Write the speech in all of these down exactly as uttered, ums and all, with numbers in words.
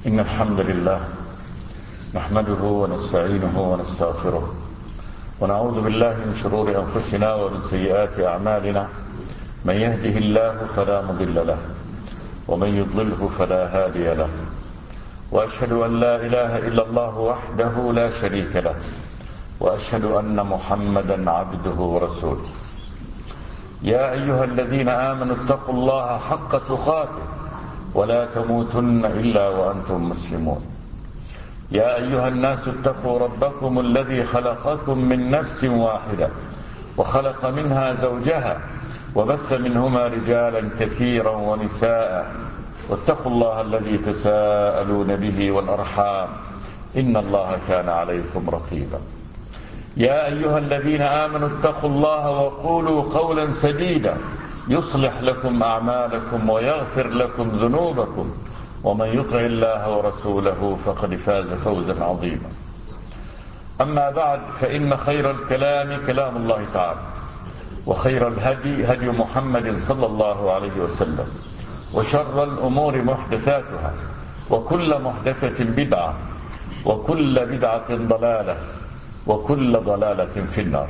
إن الحمد لله نحمده ونستعينه ونستغفره ونعوذ بالله من شرور أنفسنا ومن سيئات أعمالنا. من يهده الله فلا مضل له ومن يضلله فلا هادي له، وأشهد أن لا إله إلا الله وحده لا شريك له، وأشهد أن محمدا عبده ورسوله. يا أيها الذين آمنوا اتقوا الله حق تقاته ولا تموتن إلا وأنتم مسلمون. يا أيها الناس اتقوا ربكم الذي خلقكم من نفس واحدة وخلق منها زوجها وبث منهما رجالا كثيرا ونساء، واتقوا الله الذي تساءلون به والأرحام إن الله كان عليكم رقيبا. يا أيها الذين آمنوا اتقوا الله وقولوا قولا سديدا يصلح لكم أعمالكم ويغفر لكم ذنوبكم، ومن يطع الله ورسوله فقد فاز فوزا عظيما. أما بعد، فإن خير الكلام كلام الله تعالى، وخير الهدي هدي محمد صلى الله عليه وسلم، وشر الأمور محدثاتها، وكل محدثة بدعة، وكل بدعة ضلالة، وكل ضلالة في النار.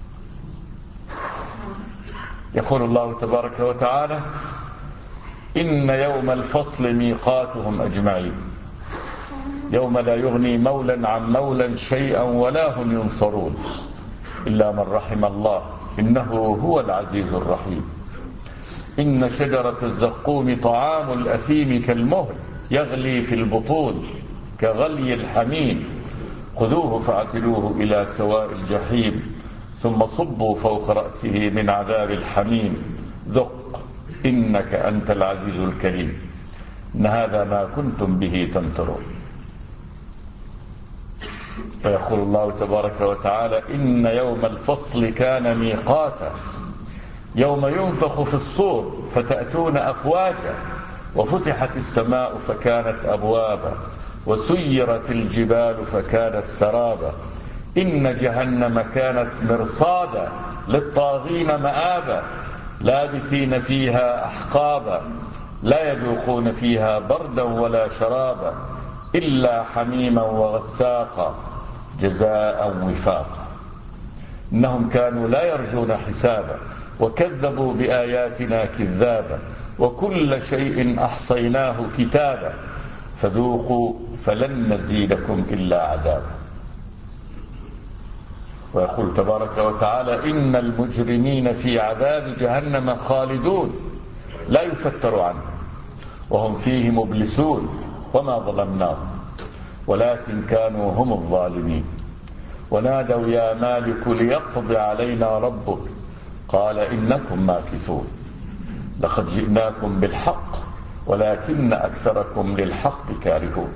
يقول الله تبارك وتعالى: إن يوم الفصل ميقاتهم أجمعين، يوم لا يغني مولا عن مولا شيئا ولا هم ينصرون إلا من رحم الله إنه هو العزيز الرحيم. إن شجرة الزقوم طعام الأثيم كالمهل يغلي في البطون كغلي الحميم، خذوه فاعتلوه إلى سواء الجحيم ثم صبوا فوق رأسه من عذاب الحميم ذق إنك أنت العزيز الكريم. إن هذا ما كنتم به تمترون. فيقول الله تبارك وتعالى: إن يوم الفصل كان ميقاتا، يوم ينفخ في الصور فتأتون أفواجا، وفتحت السماء فكانت أبوابا، وسيرت الجبال فكانت سرابا، إن جهنم كانت مرصادا للطاغين مآبا، لابثين فيها أحقابا، لا يذوقون فيها بردا ولا شرابا إلا حميما وغساقا جزاء وفاقا. إنهم كانوا لا يرجون حسابا وكذبوا بآياتنا كذابا، وكل شيء أحصيناه كتابا فذوقوا فلن نزيدكم إلا عذابا. ويقول تبارك وتعالى: إن المجرمين في عذاب جهنم خالدون لا يفتر عنهم وهم فيه مبلسون وما ظلمناهم ولكن كانوا هم الظالمين. ونادوا يا مالك ليقض علينا ربك قال إنكم ماكثون لقد جئناكم بالحق ولكن أكثركم للحق كارهون.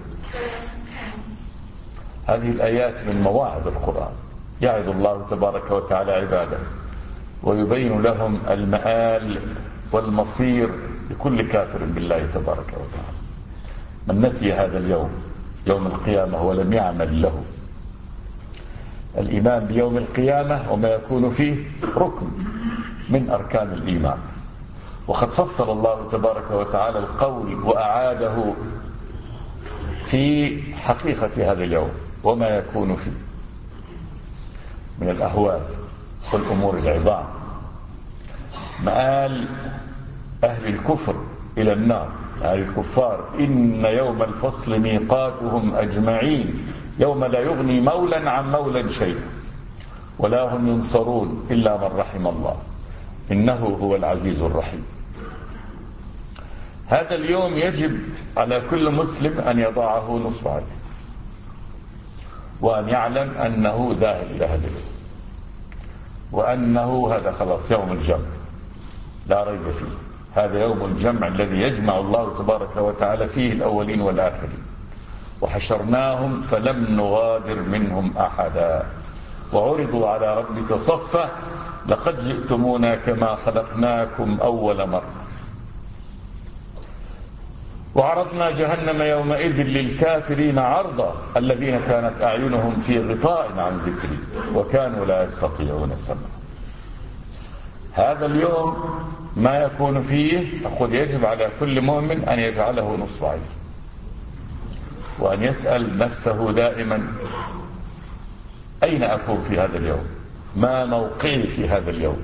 هذه الآيات من مواعظ القرآن، يعظ الله تبارك وتعالى عباده ويبين لهم المآل والمصير لكل كافر بالله تبارك وتعالى. من نسي هذا اليوم يوم القيامة ولم يعمل له، الإيمان بيوم القيامة وما يكون فيه ركن من أركان الإيمان، وقد فصل الله تبارك وتعالى القول وأعاده في حقيقة هذا اليوم وما يكون فيه من الأهوال والأمور العظام. مآل أهل الكفر إلى النار، أهل الكفار: إن يوم الفصل ميقاتهم أجمعين، يوم لا يغني مولا عن مولا شيئا ولا هم ينصرون إلا من رحم الله إنه هو العزيز الرحيم. هذا اليوم يجب على كل مسلم أن يضعه نصب عينه وأن يعلم أنه ذاهب إلى هذا اليوم، وأنه هذا خلاص يوم الجمع لا ريب فيه. هذا يوم الجمع الذي يجمع الله تبارك وتعالى فيه الأولين والآخرين. وحشرناهم فلم نغادر منهم أحدا وعرضوا على ربك صفا لقد جئتمونا كما خلقناكم أول مرة وعرضنا جهنم يومئذ للكافرين عرضا الذين كانت أعينهم في غطاء عن ذكري وكانوا لا يستطيعون السمع. هذا اليوم ما يكون فيه أقول يجب على كل مؤمن أن يجعله نصب عينه وأن يسأل نفسه دائما أين أكون في هذا اليوم؟ ما موقعي في هذا اليوم؟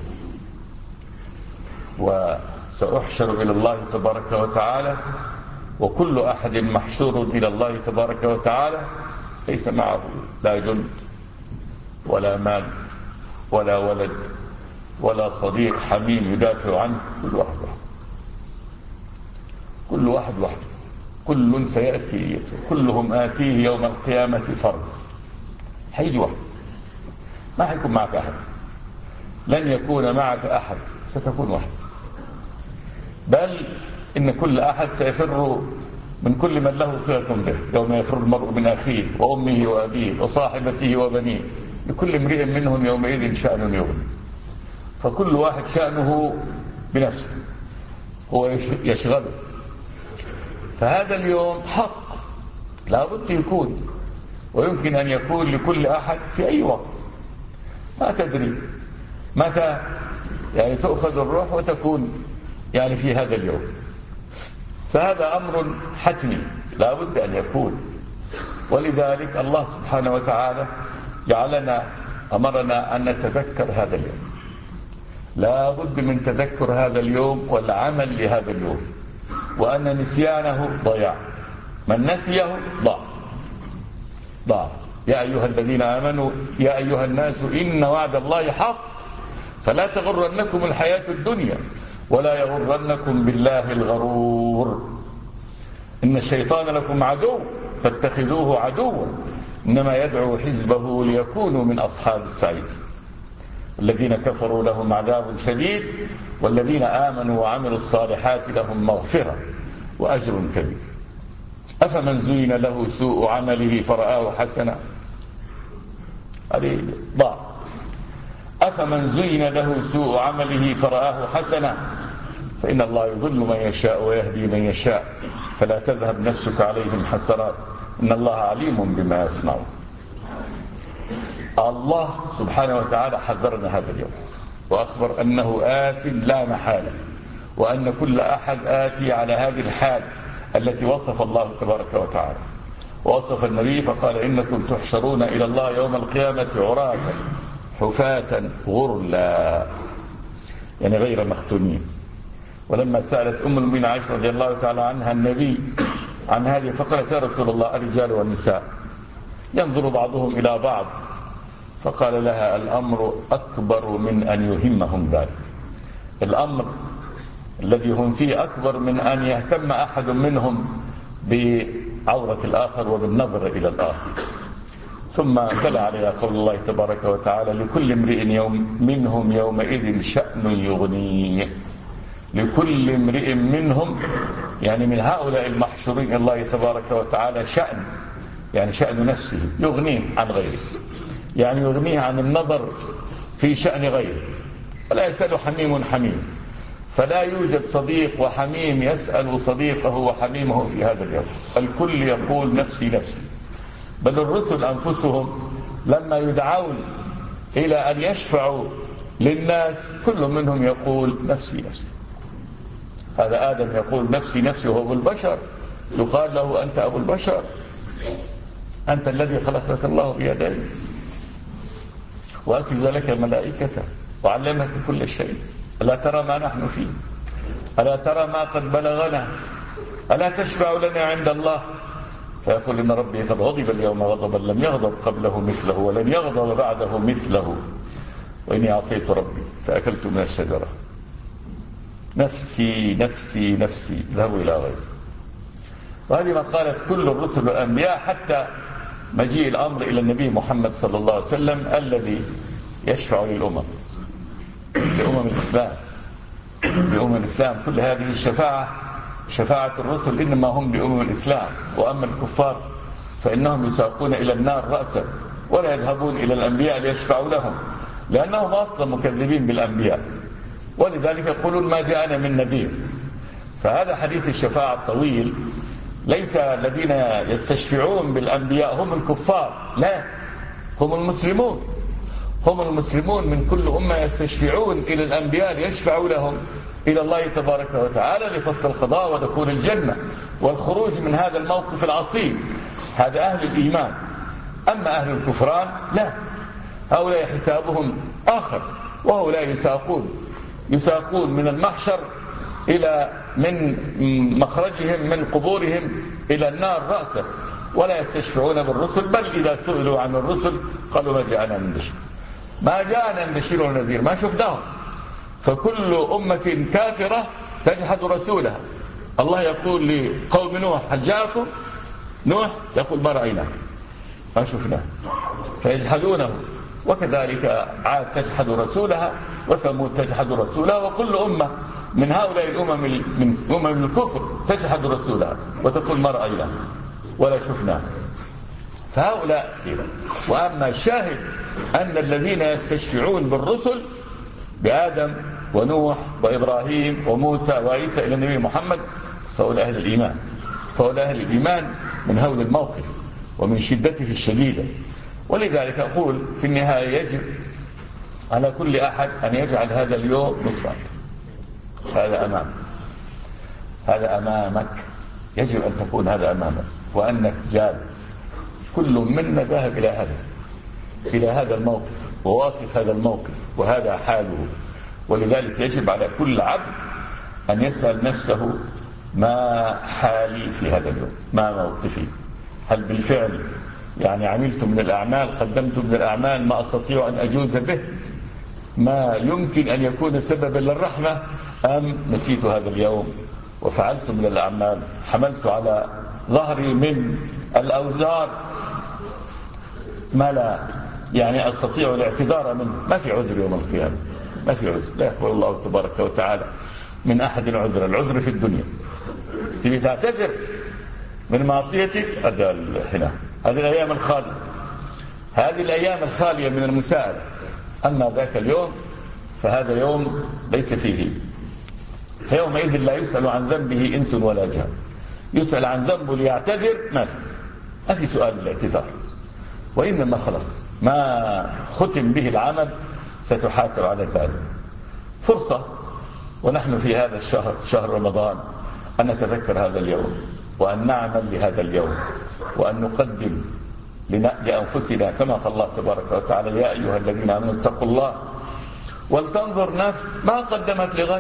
وسأحشر إلى الله تبارك وتعالى، وكل أحد محشور إلى الله تبارك وتعالى ليس معه لا جند ولا مال ولا ولد ولا صديق حميم يدافع عنه. كل واحد وحده، كل واحد وحده، كل سيأتي، كلهم آتيه يوم القيامة فرد. حيجي واحد، ما حيكون معك أحد، لن يكون معك أحد، ستكون واحد. بل إن كل أحد سيفر من كل من له صلة به، يوم يفر المرء من أخيه وأمه وأبيه وصاحبته وبنيه، لكل امرئ منهم يومئذ شأن يغني. فكل واحد شأنه بنفسه، هو يشغله. فهذا اليوم حق لا بد يكون، ويمكن أن يكون لكل أحد في أي وقت. ما تدري متى يعني تؤخذ الروح وتكون يعني في هذا اليوم. فهذا أمر حتمي لا بد أن يكون. ولذلك الله سبحانه وتعالى جعلنا أمرنا أن نتذكر هذا اليوم. لا بد من تذكر هذا اليوم والعمل لهذا اليوم، وأن نسيانه ضياع. من نسيه ضاع ضاع. يا أيها الذين آمنوا يا أيها الناس إن وعد الله حق فلا تغرنكم الحياة الدنيا ولا يغرنكم بالله الغرور. إن الشيطان لكم عدو فاتخذوه عدوا إنما يدعو حزبه ليكونوا من أصحاب السعير. الذين كفروا لهم عذاب شديد والذين آمنوا وعملوا الصالحات لهم مغفرة وأجر كبير. أفمن زين له سوء عمله فرآه حسنا، هذه ضاع. أفمن زين له سوء عمله فرآه حسنا فإن الله يضل من يشاء ويهدي من يشاء فلا تذهب نفسك عليهم حسرات إن الله عليم بما يصنعون. الله سبحانه وتعالى حذرنا هذا اليوم وأخبر أنه آت لا محالة، وأن كل أحد آتي على هذه الحال التي وصف الله تبارك وتعالى ووصف النبي فقال إنكم تحشرون إلى الله يوم القيامة عراة حفاة غرلا، يعني غير مختونين. ولما سألت أم المؤمنين عائشة رضي الله تعالى عنها النبي عن هذه فقالت يا رسول الله الرجال والنساء ينظر بعضهم إلى بعض، فقال لها الأمر أكبر من أن يهمهم ذلك. الأمر الذي هم فيه أكبر من أن يهتم أحد منهم بعورة الآخر وبالنظر إلى الآخر. ثم تلا عليها قول الله تبارك وتعالى لكل امرئ يوم منهم يومئذ شأن يغنيه. لكل امرئ منهم يعني من هؤلاء المحشورين الله تبارك وتعالى شأن، يعني شأن نفسه يغنيه عن غيره، يعني يغنيه عن النظر في شأن غيره. ولا يسأل حميم حميم، فلا يوجد صديق وحميم يسأل صديقه وحميمه في هذا اليوم. الكل يقول نفسي نفسي. بل الرسل أنفسهم لما يدعون إلى أن يشفعوا للناس كل منهم يقول نفسي نفسي. هذا آدم يقول نفسي نفسي وهو البشر، يقال له أنت أبو البشر، أنت الذي خلقك الله بيديه وأسجد لك ملائكته وعلمك كل شيء. ألا ترى ما نحن فيه؟ ألا ترى ما قد بلغنا؟ ألا تشفع لنا عند الله؟ فيقول إن ربي قد غضب اليوم غضبا لم يغضب قبله مثله ولن يغضب بعده مثله وإني عصيت ربي فأكلت من الشجرة. نفسي نفسي نفسي ذهبوا إلى غيره. وهذه ما قالت كل الرسل والأنبياء حتى مجيء الأمر إلى النبي محمد صلى الله عليه وسلم الذي يشفع للأمم، لأمم الإسلام، لأمم الإسلام. كل هذه الشفاعة شفاعة الرسل إنما هم لأمم الإسلام. وأما الكفار فإنهم يساقون إلى النار رأسا ولا يذهبون إلى الأنبياء ليشفعوا لهم، لأنهم أصلا مكذبين بالأنبياء، ولذلك يقولون ما جاءنا من نذير. فهذا حديث الشفاعة الطويل ليس الذين يستشفعون بالأنبياء هم الكفار، لا، هم المسلمون. هم المسلمون من كل أمة يستشفعون إلى الأنبياء ليشفعوا لهم إلى الله تبارك وتعالى لفصل القضاء ودخول الجنة. والخروج من هذا الموقف العصيب. هذا أهل الإيمان. أما أهل الكفران لا، هؤلاء حسابهم آخر، وهؤلاء يساقون يساقون من المحشر إلى من مخرجهم من قبورهم إلى النار رأسا، ولا يستشفعون بالرسل، بل إذا سئلوا عن الرسل قالوا ما جاءنا من بشير، ما جاءنا من بشير ونذير، ما شفناهم. فكل أمة كافرة تجحد رسولها. الله يقول لقوم نوح هل جاءكم؟ نوح يقول ما رأيناه ما شفناه، فيجحدونه. وكذلك عاد تجحد رسولها، وثمود تجحد رسولها، وكل أمة من هؤلاء الأمم من أمم الكفر تجحد رسولها وتقول ما رأيناه ولا شفناه. فهؤلاء كذا. وأما الشاهد أن الذين يستشفعون بالرسل بآدم ونوح وإبراهيم وموسى وعيسى إلى النبي محمد فأولئك أهل الإيمان، فأولئك أهل الإيمان من هول الموقف ومن شدته الشديدة. ولذلك أقول في النهاية يجب على كل أحد أن يجعل هذا اليوم نصبا. هذا أمامك، هذا أمامك، يجب أن تكون هذا أمامك، وأنك جاد. كل منا ذهب إلى هذا إلى هذا الموقف وواقف هذا الموقف وهذا حاله. ولذلك يجب على كل عبد أن يسأل نفسه ما حالي في هذا اليوم، ما موقفي، هل بالفعل يعني عملت من الأعمال، قدمت من الأعمال ما أستطيع أن أجوز به، ما يمكن أن يكون سببا للرحمة، أم نسيت هذا اليوم وفعلت من الأعمال، حملت على ظهري من الأوزار ما لا يعني أستطيع الاعتذار منه. ما في عذر يوم القيامة، ما في عذر، لا يقبل الله تبارك وتعالى من أحد عذر. العذر في الدنيا، تبي تعتذر من معصيتك أدى هنا، هذه الأيام الخالية، هذه الأيام الخالية من المساءلة. أما ذاك اليوم فهذا يوم ليس فيه، فيومئذ لا يسأل عن ذنبه إنس ولا جان. يسأل عن ذنبه ليعتذر ما في، ما في سؤال الاعتذار، وإنما خلص ما ختم به العمل ستحاسب على ذلك. فرصة ونحن في هذا الشهر، شهر رمضان، أن نتذكر هذا اليوم، وأن نعمل لهذا اليوم، وأن نقدم لأنفسنا كما قال الله تبارك وتعالى يا أيها الذين آمنوا اتقوا الله ولتنظر نفس ما قدمت لغد.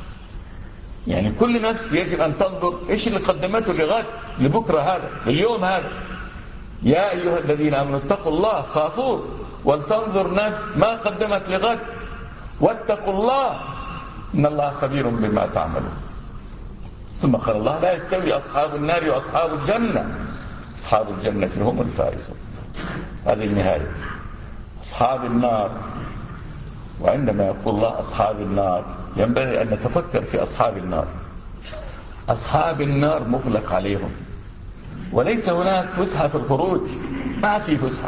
يعني كل نفس يجب أن تنظر إيش اللي قدمته لغد، لبكرة هذا، لليوم هذا. يا أيها الذين آمنوا اتقوا الله، خافوا، ولتنظر نفس ما قدمت لغد واتقوا الله إن الله خبير بما تعملون. ثم قال الله لا يستوي أصحاب النار وأصحاب الجنة، أصحاب الجنة هم الفائزون. هذه النهاية. أصحاب النار، وعندما يقول الله أصحاب النار ينبغي أن نتفكر في أصحاب النار. أصحاب النار مغلق عليهم، وليس هناك فسحة في الخروج، ما في فسحة.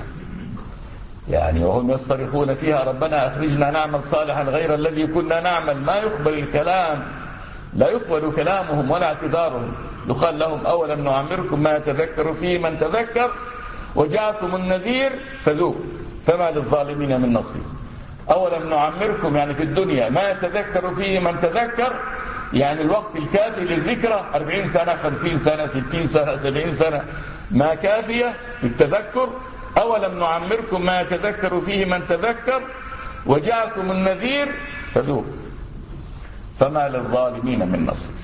يعني وهم يصطرخون فيها ربنا أخرجنا نعمل صالحا غير الذي كنا نعمل. ما يقبل الكلام، لا يقبل كلامهم ولا اعتذارهم. يقال لهم أولم نعمركم ما يتذكر فيه من تذكر وجاءكم النذير فذوقوا فما للظالمين من نصير. أولم نعمركم يعني في الدنيا ما يتذكر فيه من تذكر، يعني الوقت الكافي للذكرى أربعين سنة خمسين سنة ستين سنة سبعين سنة ما كافية للتذكر. أولم نعمركم ما يتذكر فيه من تذكر وجاءكم النذير فذوقوا فما للظالمين من نصير.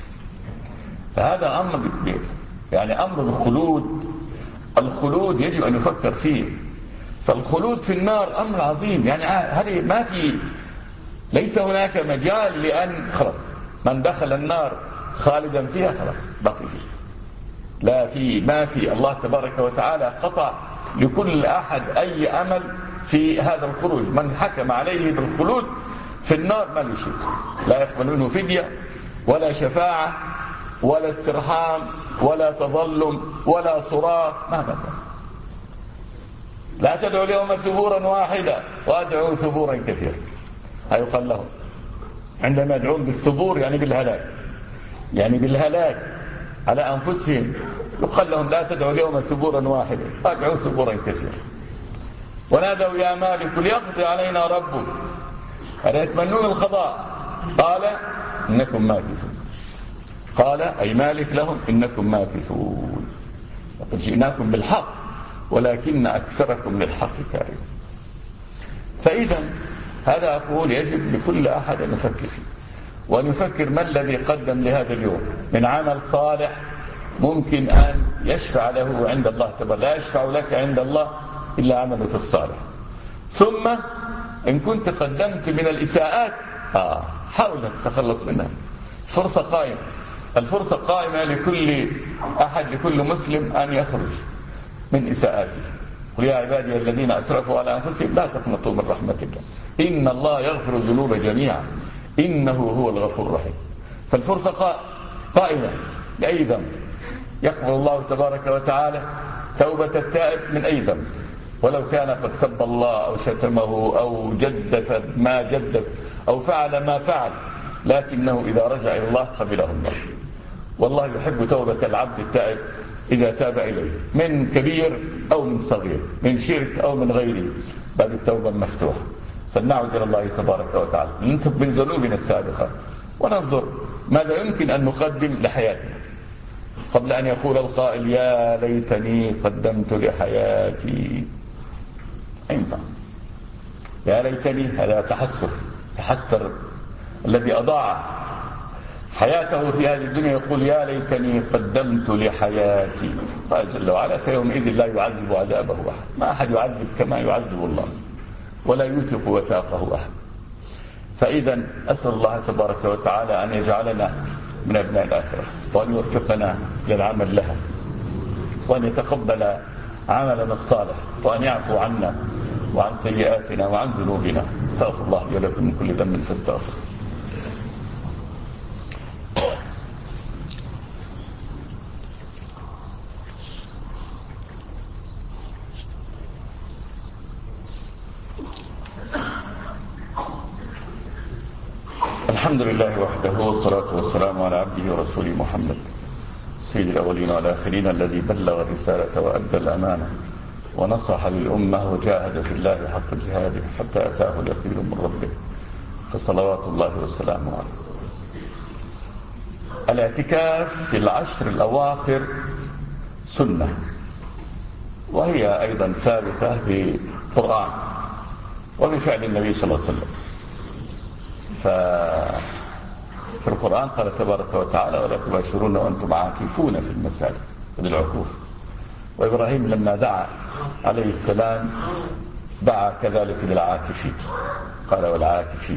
فهذا أمر يعني أمر الخلود. الخلود يجب أن يفكر فيه. فالخلود في النار أمر عظيم، يعني هذه ما في، ليس هناك مجال لأن خلاص من دخل النار خالدا فيها خلاص بقي فيه. لا في ما في. الله تبارك وتعالى قطع لكل أحد أي أمل في هذا الخروج. من حكم عليه بالخلود في النار ما له شيء، لا يقبل منه فدية ولا شفاعة ولا استرحام ولا تظلم ولا صراخ مهما كان. لا تدعوا اليوم ثبورا واحدا وادعوا ثبورا كثيرا. هيقال لهم عندما يدعون بالثبور يعني بالهلاك، يعني بالهلاك على أنفسهم، يقال لهم لا تدعوا اليوم ثبورا واحدا وادعوا ثبورا كثيرا. ونادوا يا مالك ليقضي علينا ربك، هذا يتمنون القضاء، قال إنكم ماكثون. قال أي مالك لهم إنكم ماكثون وقد جئناكم بالحق ولكن أكثركم للحق كارهون. فإذا هذا أقول يجب لكل أحد أن يفكر فيه، وأن يفكر ما الذي قدم لهذا اليوم من عمل صالح ممكن أن يشفع له عند الله تبارك. لا يشفع لك عند الله إلا عملك الصالح. ثم إن كنت قدمت من الإساءات آه حاول أن تتخلص منها. فرصة قائمة، الفرصة قائمة لكل أحد، لكل مسلم أن يخرج من إساءاته. قل يا عبادي الذين أسرفوا على أنفسهم لا تقنطوا من رحمة الله إن الله يغفر الذنوب جميعا إنه هو الغفور الرحيم. فالفرصة قائمة لأي ذنب، يقبل الله تبارك وتعالى توبة التائب من أي ذنب، ولو كان قد سب الله أو شتمه أو جدف ما جدف أو فعل ما فعل، لكنه إذا رجع إلى الله قبله الله. والله يحب توبة العبد التائب إذا تاب إليه من كبير أو من صغير، من شرك أو من غيره، باب التوبة مفتوح. فلنعود إلى الله تبارك وتعالى، ننتب من ذنوبنا السابقة وننظر ماذا يمكن أن نقدم لحياتنا قبل أن يقول القائل يا ليتني قدمت لحياتي. ينفع يا ليتني، هذا تحسر، تحسر الذي أضاع حياته في هذه الدنيا يقول يا ليتني قدمت لحياتي. قال جل وعلا فيومئذ لا يعذب عذابه أحد، ما أحد يعذب كما يعذب الله ولا يوثق وثاقه أحد. فإذا أسأل الله تبارك وتعالى أن يجعلنا من أبناء الآخرة، وأن يوفقنا للعمل لها، وأن يتقبل عملنا الصالح، وأن يعفو عنا وعن سيئاتنا وعن ذنوبنا. استغفر الله لي ولكم من كل ذنب فاستغفر. الحمد لله وحده والصلاة والسلام على عبده ورسوله محمد سيد الأولين والآخرين الذي بلغ الرسالة وأدى الأمانة ونصح للأمة وجاهد في الله حق جهاده حتى أتاه اليقين من ربه، فصلوات الله وسلامه عليه. الاعتكاف في العشر الأواخر سنة، وهي أيضا ثابتة بالقرآن وبفعل النبي صلى الله عليه وسلم. ففي القرآن قال تبارك وتعالى ولا تباشرون وأنتم عاكفون في المساجد، للعكوف. وإبراهيم لما دعا عليه السلام دعا كذلك للعاكفين، قال والعاكفين.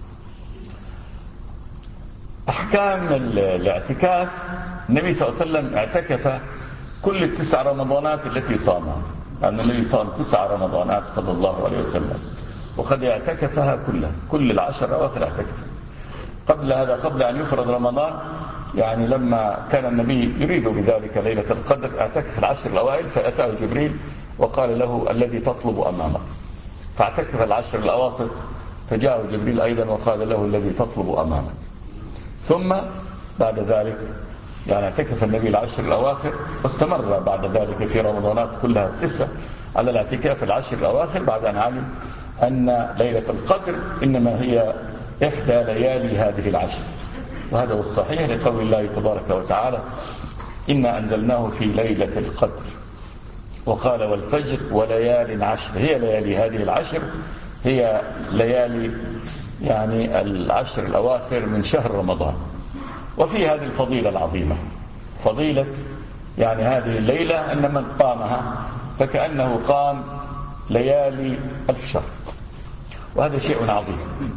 أحكام الاعتكاف، النبي صلى الله عليه وسلم اعتكف كل التسع رمضانات التي صامها، لأن النبي صام تسع رمضانات صلى الله عليه وسلم، وقد اعتكفها كلها، كل العشر أواخر اعتكف. قبل هذا، قبل أن يفرض رمضان، يعني لما كان النبي يريد بذلك ليلة القدر اعتكف العشر الأوائل، فأتاه جبريل وقال له الذي تطلب أمامك، فاعتكف العشر الأواسط، فجاء جبريل أيضا وقال له الذي تطلب أمامك. ثم بعد ذلك يعني اعتكف النبي العشر الأواخر، واستمر بعد ذلك في رمضانات كلها التسع على الاعتكاف العشر الأواخر، بعد أن علم أن ليلة القدر إنما هي إحدى ليالي هذه العشر. وهذا هو الصحيح لقول الله تبارك وتعالى إنا أنزلناه في ليلة القدر، وقال والفجر وليال عشر. هي ليالي هذه العشر هي ليالي يعني العشر الأواخر من شهر رمضان. وفي هذه الفضيلة العظيمة، فضيلة يعني هذه الليلة أن من قامها فكأنه قام ليالي ألف شهر، وهذا شيء عظيم.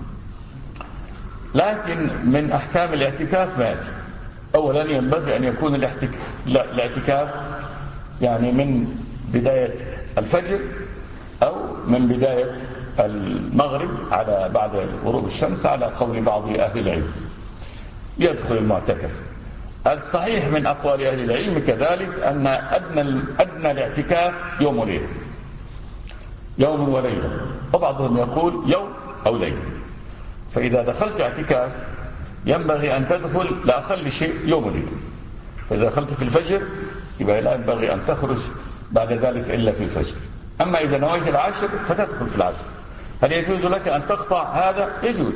لكن من أحكام الاعتكاف ما يأتي. أولا ينبغي أن يكون الاعتكاف يعني من بداية الفجر أو من بداية المغرب على بعد غروب الشمس على قول بعض أهل العلم يدخل المعتكف. الصحيح من أقوال أهل العلم كذلك أن أدنى, أدنى الاعتكاف يوم وليلة، يوم وليلة، وبعضهم يقول يوم أو ليلة. فإذا دخلت اعتكاف ينبغي أن تدخل لأقل شيء يوم وليلة. فإذا دخلت في الفجر يبقى لا ينبغي أن تخرج بعد ذلك إلا في الفجر. أما إذا نويت العشر فتدخل في العشر. هل يجوز لك أن تقطع هذا؟ يجوز.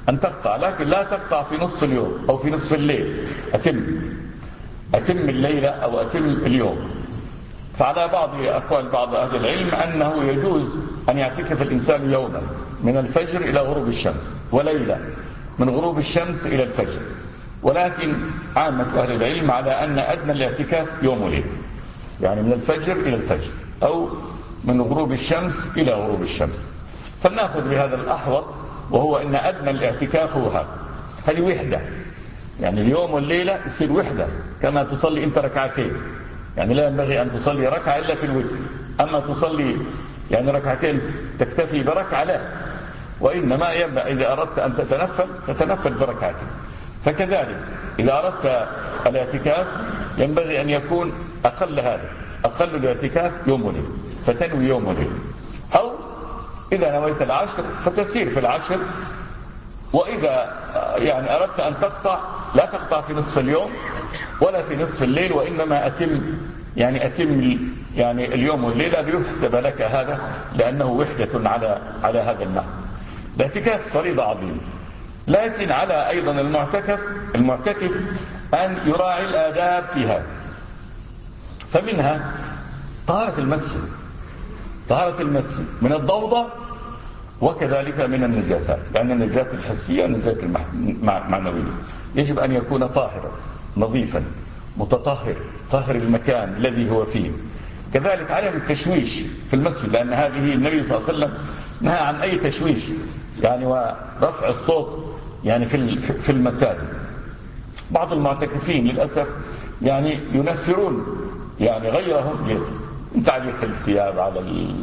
أن تقطع، لكن لا تقطع في نصف اليوم أو في نصف الليل. أتم أتم الليلة أو أتم اليوم. فعلى بعض أقوال بعض أهل العلم أنه يجوز أن يعتكف الإنسان يوما من الفجر إلى غروب الشمس، وليلة من غروب الشمس إلى الفجر، ولكن عامة أهل العلم على أن أدنى الاعتكاف يوم وليلة، يعني من الفجر إلى الفجر أو من غروب الشمس إلى غروب الشمس. فلنأخذ بهذا الأحوط، وهو أن أدنى الاعتكاف هو هذا، هذه وحدة، يعني اليوم والليلة يصير وحدة، كما تصلي أنت ركعتين، يعني لا ينبغي أن تصلي ركعة إلا في الوتر، أما تصلي يعني ركعتين تكتفي بركعة لا، وإنما ينبغي إذا أردت أن تتنفل تتنفل بركعتين. فكذلك إذا أردت الاعتكاف ينبغي أن يكون أقل هذا، أقل الاعتكاف يوم وليلة، فتنوي يوم وليلة، أو إذا نويت العشر فتسير في العشر. وإذا يعني أردت أن تقطع لا تقطع في نصف اليوم ولا في نصف الليل، وإنما أتم يعني أتم يعني اليوم والليلة ليحسب لك هذا، لأنه وحدة على على هذا النحو. الاعتكاف فريضة عظيمة، لكن على أيضا المعتكف المعتكف أن يراعي الآداب فيها، فمنها طهارة المسجد، طهارة المسجد من الضوضة وكذلك من النجاسات، لأن النجاسة الحسية والنجاسة المعنوية يجب أن يكون طاهرا نظيفا متطهر، طاهر المكان الذي هو فيه. كذلك عدم التشويش في المسجد، لأن هذه النبي صلى الله عليه وسلم نهى عن أي تشويش يعني ورفع الصوت يعني في في المساجد. بعض المعتكفين للأسف يعني ينفرون يعني غيرهم من تعليق الثياب على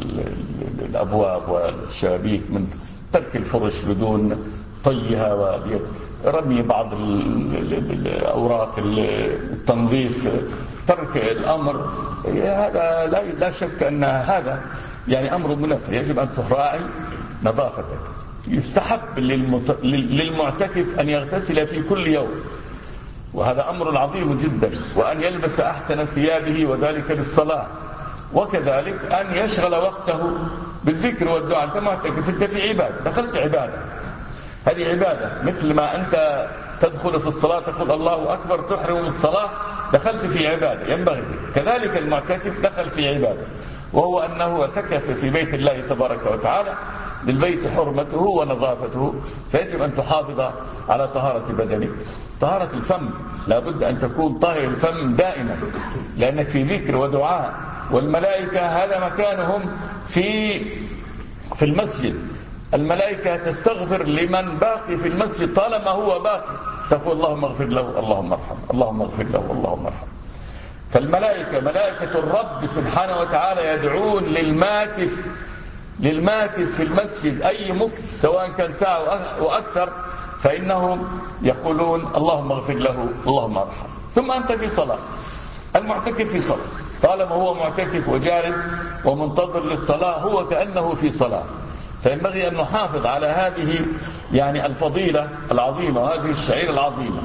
الأبواب والشبابيك، من ترك الفرش بدون طيها، ورمي بعض الأوراق التنظيف، ترك الأمر. هذا لا شك أن هذا يعني أمر منفر، يجب أن تراعي نظافتك. يستحب للمعتكف أن يغتسل في كل يوم، وهذا أمر عظيم جدا، وأن يلبس أحسن ثيابه وذلك للصلاة، وكذلك أن يشغل وقته بالذكر والدعاء. أنت معتكف، أنت في عبادة، دخلت عبادة، هذه عبادة، مثل ما أنت تدخل في الصلاة تقول الله أكبر تحرم الصلاة، دخلت في عبادة ينبغي. كذلك المعتكف دخل في عبادة، وهو أنه اعتكف في بيت الله تبارك وتعالى، للبيت حرمته ونظافته، فيجب أن تحافظ على طهارة بدنك. طهارة الفم لا بد أن تكون طاهر الفم دائما، لأنك في ذكر ودعاء، والملائكة هذا مكانهم في في المسجد. الملائكة تستغفر لمن باقي في المسجد طالما هو باقي، تقول اللهم اغفر له اللهم ارحمه اللهم اغفر له اللهم ارحمه. فالملائكة ملائكة الرب سبحانه وتعالى يدعون للماكث للماكث في المسجد أي مكث سواء كان ساعة وأكثر، فإنهم يقولون اللهم اغفر له اللهم ارحمه. ثم أنت في صلاة، المعتكف في صلاة، طالما هو معتكف وجالس ومنتظر للصلاة هو كأنه في صلاة. فينبغي أن نحافظ على هذه يعني الفضيلة العظيمة وهذه الشعيرة العظيمة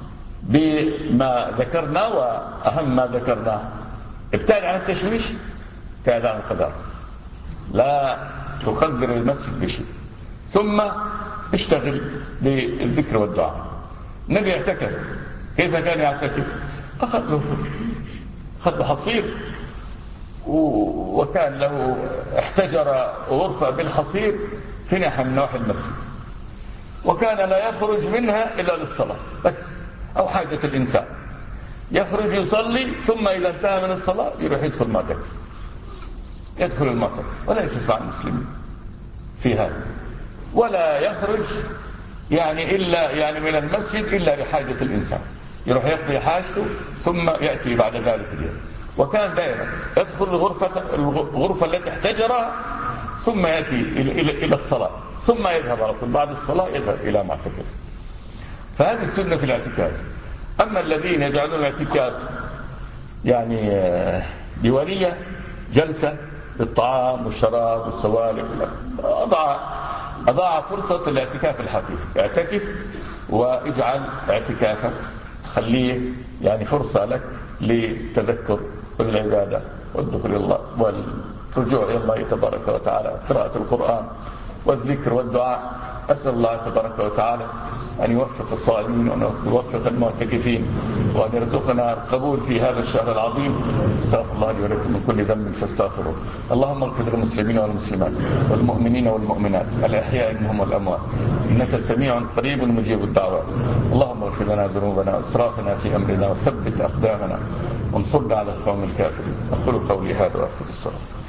بما ذكرنا، وأهم ما ذكرناه ابتعد عن التشويش، ابتعد عن القدر، لا تقدر المسجد بشيء، ثم اشتغل بالذكر والدعاء. النبي اعتكف، كيف كان يعتكف؟ أخذ له أخذ له حصير، وكان له احتجر غرفة بالحصير في ناحية من نواحي المسجد، وكان لا يخرج منها إلا للصلاة بس، أو حاجة الإنسان، يخرج يصلي، ثم إذا انتهى من الصلاة يروح يدخل المعتكف، يدخل المعتكف ولا يشفع المسلمين في هذا، ولا يخرج يعني إلا يعني من المسجد إلا لحاجة الإنسان، يروح يقضي حاجته ثم يأتي بعد ذلك اليوم. وكان دائما يدخل الغرفة الغرفة التي احتجرها، ثم يأتي إلى, إلى, إلى الصلاة، ثم يذهب على طول بعد الصلاة يذهب إلى معتكف. فهذه السنة في الاعتكاف. أما الذين يجعلون الاعتكاف يعني ديوانية، جلسة للطعام والشراب والسوالف، أضاع أضاع فرصة الاعتكاف الحقيقي. اعتكف واجعل اعتكافك خليه يعني فرصة لك للتذكر والعبادة والدخول الله والرجوع إلى الله تبارك وتعالى، قراءة القرآن، والذكر والدعاء. أسأل الله تبارك وتعالى أن يوفق الصائمين وأن يوفق المعتكفين وأن يرزقنا القبول في هذا الشهر العظيم. استغفر الله لي ولكم من كل ذنب فاستغفروه. اللهم اغفر للمسلمين والمسلمات والمؤمنين والمؤمنات الأحياء منهم والأموات إنك سميع قريب مجيب الدعوات. اللهم اغفر لنا ذنوبنا وإسرافنا في أمرنا وثبت أقدامنا وانصرنا على القوم الكافرين. أقول قولي هذا وأستغفر الصلاة.